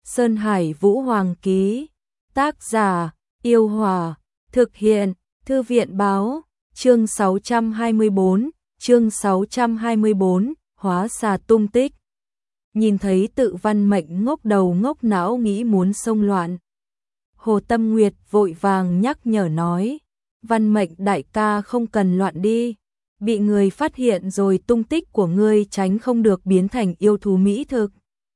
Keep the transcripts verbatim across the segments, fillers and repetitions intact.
Sơn Hải Vũ Hoàng ký. Tác giả, Yêu Hòa. Thực hiện, Thư viện báo. Chương sáu trăm hai mươi tư, chương sáu trăm hai mươi tư, hóa xà tung tích. Nhìn thấy Tự Văn Mệnh ngốc đầu ngốc não nghĩ muốn xông loạn. Hồ Tâm Nguyệt vội vàng nhắc nhở nói, Văn Mệnh đại ca không cần loạn đi, bị người phát hiện rồi tung tích của ngươi tránh không được biến thành yêu thú mỹ thực.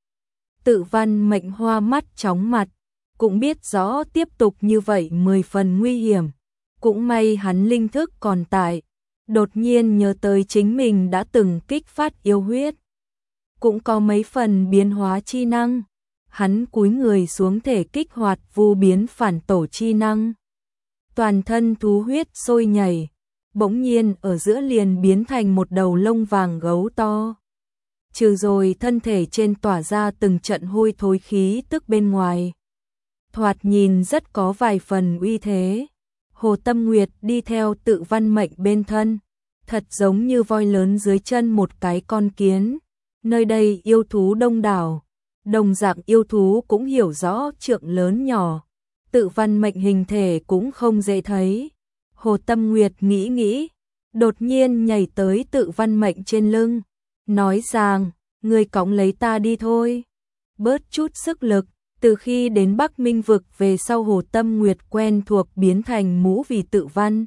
Tự Văn Mệnh hoa mắt chóng mặt, cũng biết rõ tiếp tục như vậy mười phần nguy hiểm, cũng may hắn linh thức còn tại, đột nhiên nhớ tới chính mình đã từng kích phát yêu huyết, cũng có mấy phần biến hóa chi năng. Hắn cúi người xuống thể kích hoạt vu biến phản tổ chi năng. Toàn thân thú huyết sôi nhảy, bỗng nhiên ở giữa liền biến thành một đầu lông vàng gấu to. Trừ rồi thân thể trên tỏa ra từng trận hôi thối khí tức bên ngoài. Thoạt nhìn rất có vài phần uy thế. Hồ Tâm Nguyệt đi theo Tự Văn Mệnh bên thân, thật giống như voi lớn dưới chân một cái con kiến. Nơi đây yêu thú đông đảo. Đồng dạng yêu thú cũng hiểu rõ trượng lớn nhỏ, Tự Văn Mệnh hình thể cũng không dễ thấy. Hồ Tâm Nguyệt nghĩ nghĩ, đột nhiên nhảy tới Tự Văn Mệnh trên lưng, nói rằng, ngươi cõng lấy ta đi thôi. Bớt chút sức lực, từ khi đến Bắc Minh vực về sau Hồ Tâm Nguyệt quen thuộc biến thành mũ vì Tự Văn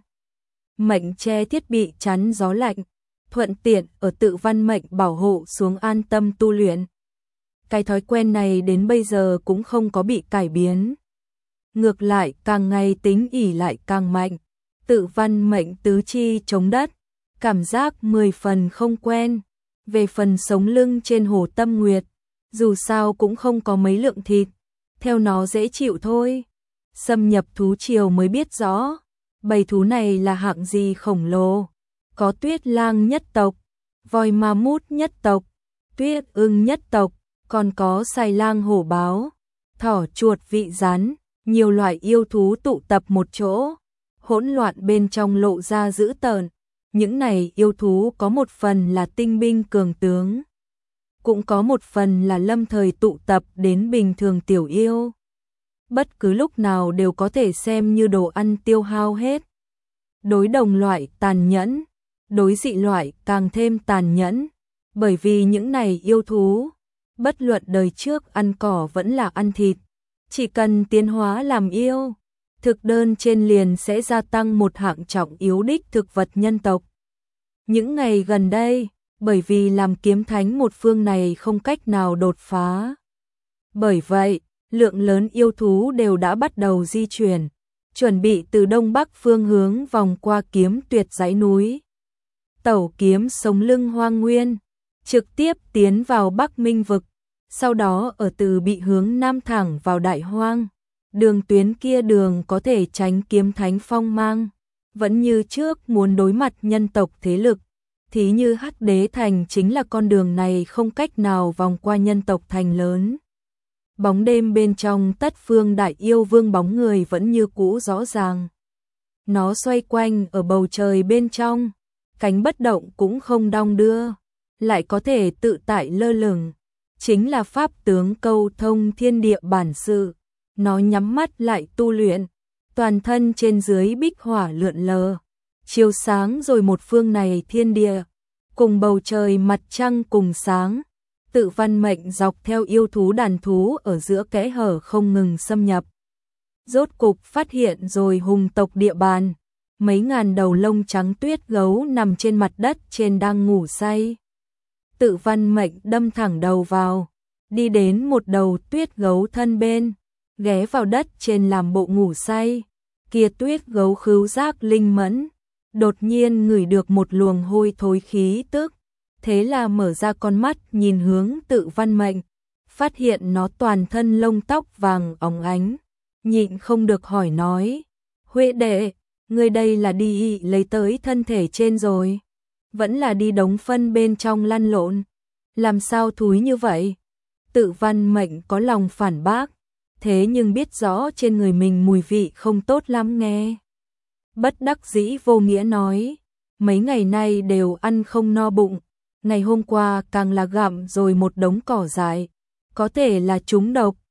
Mệnh che thiết bị chắn gió lạnh, thuận tiện ở Tự Văn Mệnh bảo hộ xuống an tâm tu luyện. Cái thói quen này đến bây giờ cũng không có bị cải biến. Ngược lại càng ngày tính ỉ lại càng mạnh. Tự Văn Mệnh tứ chi chống đất, cảm giác mười phần không quen. Về phần sống lưng trên Hồ Tâm Nguyệt, dù sao cũng không có mấy lượng thịt, theo nó dễ chịu thôi. Xâm nhập thú triều mới biết rõ, bầy thú này là hạng gì khổng lồ. Có tuyết lang nhất tộc, voi ma mút nhất tộc, tuyết ưng nhất tộc, còn có xài lang hổ báo, thỏ chuột vị rắn, nhiều loại yêu thú tụ tập một chỗ, hỗn loạn bên trong lộ ra dữ tợn. Những này yêu thú có một phần là tinh binh cường tướng, cũng có một phần là lâm thời tụ tập đến bình thường tiểu yêu. Bất cứ lúc nào đều có thể xem như đồ ăn tiêu hao hết. Đối đồng loại tàn nhẫn, đối dị loại càng thêm tàn nhẫn, bởi vì những này yêu thú bất luận đời trước ăn cỏ vẫn là ăn thịt, chỉ cần tiến hóa làm yêu, thực đơn trên liền sẽ gia tăng một hạng trọng yếu đích thực vật nhân tộc. Những ngày gần đây, bởi vì làm kiếm thánh một phương này không cách nào đột phá. Bởi vậy, lượng lớn yêu thú đều đã bắt đầu di chuyển, chuẩn bị từ đông bắc phương hướng vòng qua Kiếm Tuyệt dãy núi. Tẩu kiếm sống lưng hoang nguyên, trực tiếp tiến vào Bắc Minh vực, sau đó ở từ bị hướng nam thẳng vào Đại Hoang. Đường tuyến kia đường có thể tránh kiếm thánh phong mang, vẫn như trước muốn đối mặt nhân tộc thế lực, thí như Hắc Đế Thành chính là con đường này không cách nào vòng qua nhân tộc thành lớn. Bóng đêm bên trong Tất Phương Đại Yêu Vương bóng người vẫn như cũ rõ ràng. Nó xoay quanh ở bầu trời bên trong, cánh bất động cũng không đong đưa, lại có thể tự tại lơ lửng, chính là pháp tướng câu thông thiên địa bản sự. Nó nhắm mắt lại tu luyện, toàn thân trên dưới bích hỏa lượn lờ, chiếu sáng rồi một phương này thiên địa, cùng bầu trời mặt trăng cùng sáng. Tự Văn Mệnh dọc theo yêu thú đàn thú ở giữa kẽ hở không ngừng xâm nhập. Rốt cục phát hiện rồi hùng tộc địa bàn, mấy ngàn đầu lông trắng tuyết gấu nằm trên mặt đất trên đang ngủ say. Tự Văn Mệnh đâm thẳng đầu vào, đi đến một đầu tuyết gấu thân bên, ghé vào đất trên làm bộ ngủ say. Kia tuyết gấu khứu giác linh mẫn, đột nhiên ngửi được một luồng hôi thối khí tức, thế là mở ra con mắt nhìn hướng Tự Văn Mệnh, phát hiện nó toàn thân lông tóc vàng óng ánh, nhịn không được hỏi nói, Huệ đệ, ngươi đây là đi lấy tới thân thể trên rồi, vẫn là đi đống phân bên trong lăn lộn, làm sao thúi như vậy? Tự Văn Mệnh có lòng phản bác, thế nhưng biết rõ trên người mình mùi vị không tốt lắm nghe. Bất đắc dĩ vô nghĩa nói, mấy ngày nay đều ăn không no bụng, ngày hôm qua càng là gặm rồi một đống cỏ dại, có thể là trúng độc,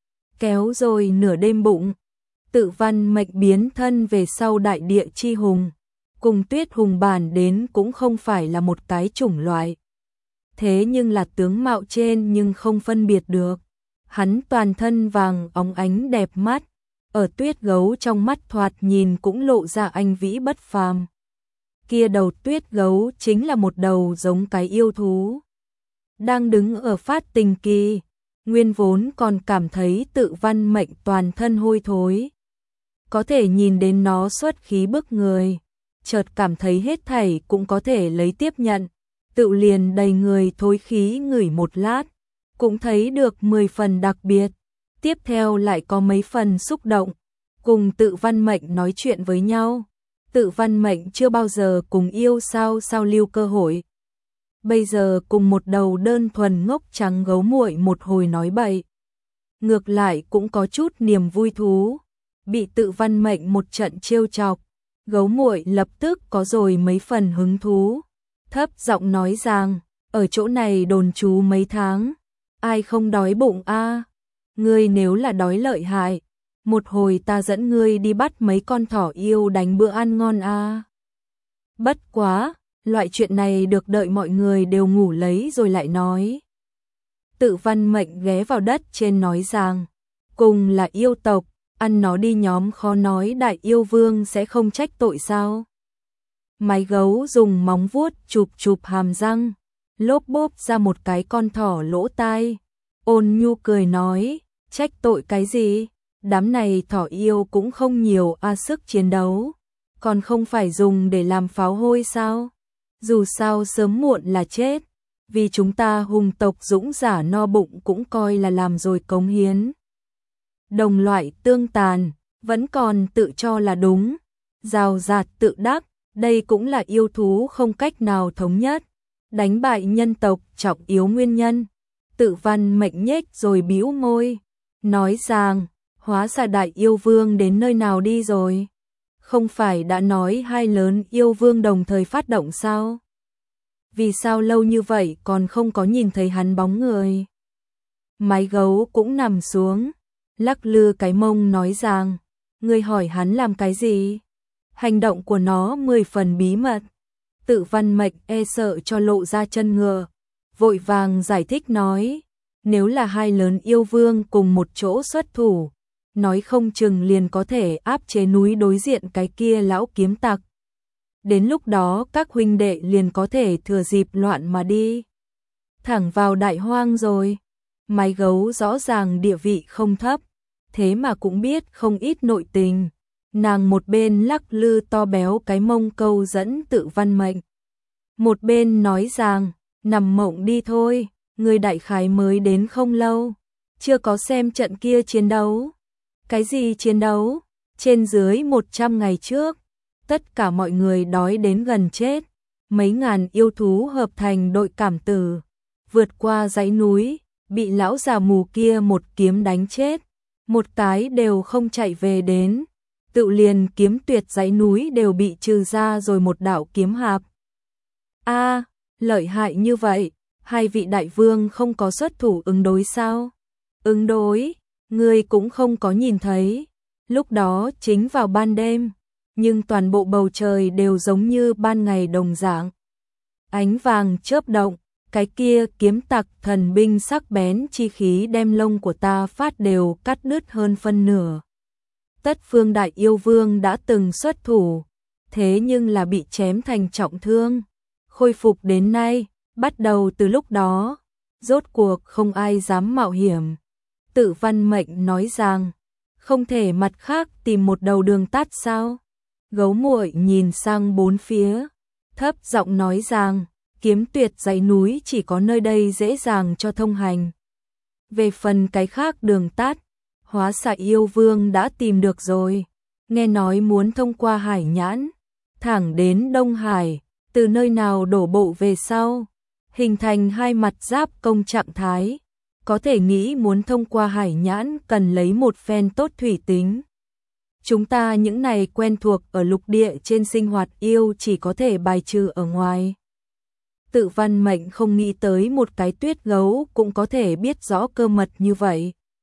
kéo rồi nửa đêm bụng. Tự Văn Mệnh biến thân về sau đại địa chi hùng, cùng Tuyết Hùng bản đến cũng không phải là một cái chủng loại. Thế nhưng là tướng mạo trên nhưng không phân biệt được. Hắn toàn thân vàng óng ánh đẹp mắt, ở Tuyết Gấu trong mắt thoạt nhìn cũng lộ ra anh vĩ bất phàm. Kia đầu Tuyết Gấu chính là một đầu giống cái yêu thú. Đang đứng ở phát tình kỳ, nguyên vốn còn cảm thấy Tự Văn Mệnh toàn thân hôi thối. Có thể nhìn đến nó xuất khí bức người, chợt cảm thấy hết thảy cũng có thể lấy tiếp nhận, tự liền đầy người thối khí ngửi một lát, cũng thấy được mười phần đặc biệt. Tiếp theo lại có mấy phần xúc động, cùng Tự Văn Mệnh nói chuyện với nhau. Tự Văn Mệnh chưa bao giờ cùng yêu sao sao lưu cơ hội. Bây giờ cùng một đầu đơn thuần ngốc trắng gấu muội một hồi nói bậy. Ngược lại cũng có chút niềm vui thú. Bị Tự Văn Mệnh một trận trêu chọc, gấu muội lập tức có rồi mấy phần hứng thú. Thấp giọng nói rằng, ở chỗ này đồn trú mấy tháng, ai không đói bụng a? À? Ngươi nếu là đói lợi hại, một hồi ta dẫn ngươi đi bắt mấy con thỏ yêu đánh bữa ăn ngon a. À? Bất quá, loại chuyện này được đợi mọi người đều ngủ lấy rồi lại nói. Tự Văn Mệnh ghé vào đất trên nói rằng, cùng là yêu tộc, ăn nó đi nhóm khó nói đại yêu vương sẽ không trách tội sao. Mái gấu dùng móng vuốt chụp chụp hàm răng, lốp bốp ra một cái con thỏ lỗ tai. Ôn nhu cười nói, trách tội cái gì, đám này thỏ yêu cũng không nhiều a, sức chiến đấu, còn không phải dùng để làm pháo hôi sao, dù sao sớm muộn là chết, vì chúng ta hùng tộc dũng giả no bụng cũng coi là làm rồi cống hiến. Đồng loại tương tàn, vẫn còn tự cho là đúng, rào rạt tự đắc, đây cũng là yêu thú không cách nào thống nhất, đánh bại nhân tộc trọng yếu nguyên nhân. Tự Văn Mệnh nhếch rồi bĩu môi, nói rằng, hóa ra đại yêu vương đến nơi nào đi rồi? Không phải đã nói hai lớn yêu vương đồng thời phát động sao? Vì sao lâu như vậy còn không có nhìn thấy hắn bóng người? Mái gấu cũng nằm xuống, lắc lư cái mông nói rằng, ngươi hỏi hắn làm cái gì? Hành động của nó mười phần bí mật. Tự Văn Mệnh e sợ cho lộ ra chân ngựa, vội vàng giải thích nói, nếu là hai lớn yêu vương cùng một chỗ xuất thủ, nói không chừng liền có thể áp chế núi đối diện cái kia lão kiếm tặc. Đến lúc đó các huynh đệ liền có thể thừa dịp loạn mà đi. Thẳng vào đại hoang rồi. Mái gấu rõ ràng địa vị không thấp, thế mà cũng biết không ít nội tình. Nàng một bên lắc lư to béo cái mông câu dẫn Tự Văn Mệnh, một bên nói rằng, nằm mộng đi thôi, người đại khái mới đến không lâu, chưa có xem trận kia chiến đấu. Cái gì chiến đấu? Trên dưới một trăm ngày trước, tất cả mọi người đói đến gần chết, mấy ngàn yêu thú hợp thành đội cảm tử, vượt qua dãy núi, bị lão già mù kia một kiếm đánh chết, một cái đều không chạy về đến. Tự liền kiếm tuyệt dãy núi đều bị trừ ra rồi một đạo kiếm hạp. A, à, lợi hại như vậy, hai vị đại vương không có xuất thủ ứng đối sao? Ứng đối, ngươi cũng không có nhìn thấy. Lúc đó chính vào ban đêm, nhưng toàn bộ bầu trời đều giống như ban ngày đồng dạng. Ánh vàng chớp động, cái kia kiếm tặc thần binh sắc bén chi khí đem lông của ta phát đều cắt đứt hơn phân nửa. Tất Phương đại yêu vương đã từng xuất thủ, thế nhưng là bị chém thành trọng thương. Khôi phục đến nay, bắt đầu từ lúc đó, rốt cuộc không ai dám mạo hiểm. Tự Văn Mệnh nói rằng, không thể mặt khác tìm một đầu đường tắt sao? Gấu muội nhìn sang bốn phía, thấp giọng nói rằng, kiếm tuyệt dãy núi chỉ có nơi đây dễ dàng cho thông hành. Về phần cái khác đường tắt, hóa xạ yêu vương đã tìm được rồi, nghe nói muốn thông qua hải nhãn, thẳng đến Đông Hải, từ nơi nào đổ bộ về sau, hình thành hai mặt giáp công trạng thái, có thể nghĩ muốn thông qua hải nhãn cần lấy một phen tốt thủy tính. Chúng ta những này quen thuộc ở lục địa trên sinh hoạt yêu chỉ có thể bài trừ ở ngoài. Tự Văn Mệnh không nghĩ tới một cái tuyết gấu cũng có thể biết rõ cơ mật như vậy.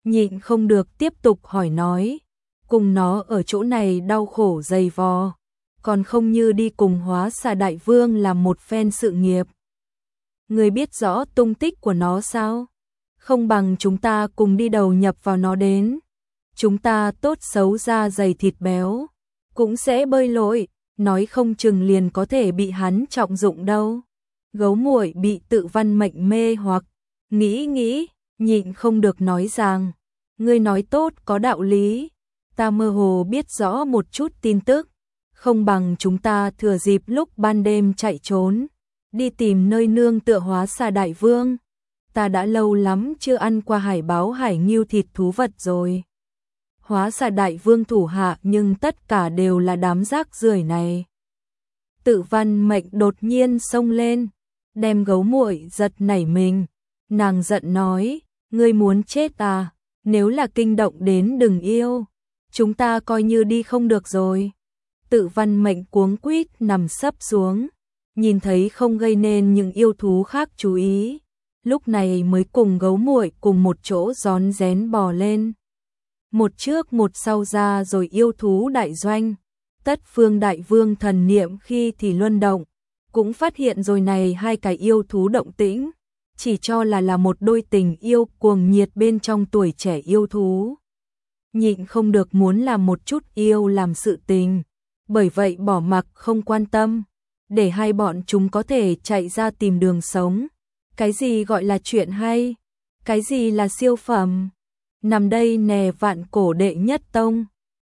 nhịn không được tiếp tục hỏi nói, cùng nó ở chỗ này đau khổ dày vò, còn không như đi cùng Hóa Xà Đại Vương làm một phen sự nghiệp. Người biết rõ tung tích của nó sao? Không bằng chúng ta cùng đi đầu nhập vào nó đến. Chúng ta tốt xấu da dày thịt béo, cũng sẽ bơi lội, nói không chừng liền có thể bị hắn trọng dụng đâu. Gấu muội bị Tự Văn Mệnh mê hoặc, nghĩ nghĩ, nhịn không được nói rằng, ngươi nói tốt có đạo lý, ta mơ hồ biết rõ một chút tin tức, không bằng chúng ta thừa dịp lúc ban đêm chạy trốn, đi tìm nơi nương tựa Hóa Xà Đại Vương. Ta đã lâu lắm chưa ăn qua hải báo hải ngưu thịt thú vật rồi. Hóa Xà Đại Vương thủ hạ nhưng tất cả đều là đám rác rưởi này. Tự Văn Mệnh đột nhiên xông lên, đem gấu muội giật nảy mình, nàng giận nói, ngươi muốn chết à, nếu là kinh động đến đừng yêu, chúng ta coi như đi không được rồi. Tự Văn Mệnh cuống quýt nằm sấp xuống, nhìn thấy không gây nên những yêu thú khác chú ý, lúc này mới cùng gấu muội cùng một chỗ rón rén bò lên. Một trước một sau ra rồi yêu thú đại doanh, Tất Phương Đại Vương thần niệm khi thì luân động, cũng phát hiện rồi này hai cái yêu thú động tĩnh, chỉ cho là là một đôi tình yêu cuồng nhiệt bên trong tuổi trẻ yêu thú. Nhịn không được muốn làm một chút yêu làm sự tình, bởi vậy bỏ mặc không quan tâm, để hai bọn chúng có thể chạy ra tìm đường sống. Cái gì gọi là chuyện hay? Cái gì là siêu phẩm? Nằm đây nè Vạn Cổ đệ nhất tông.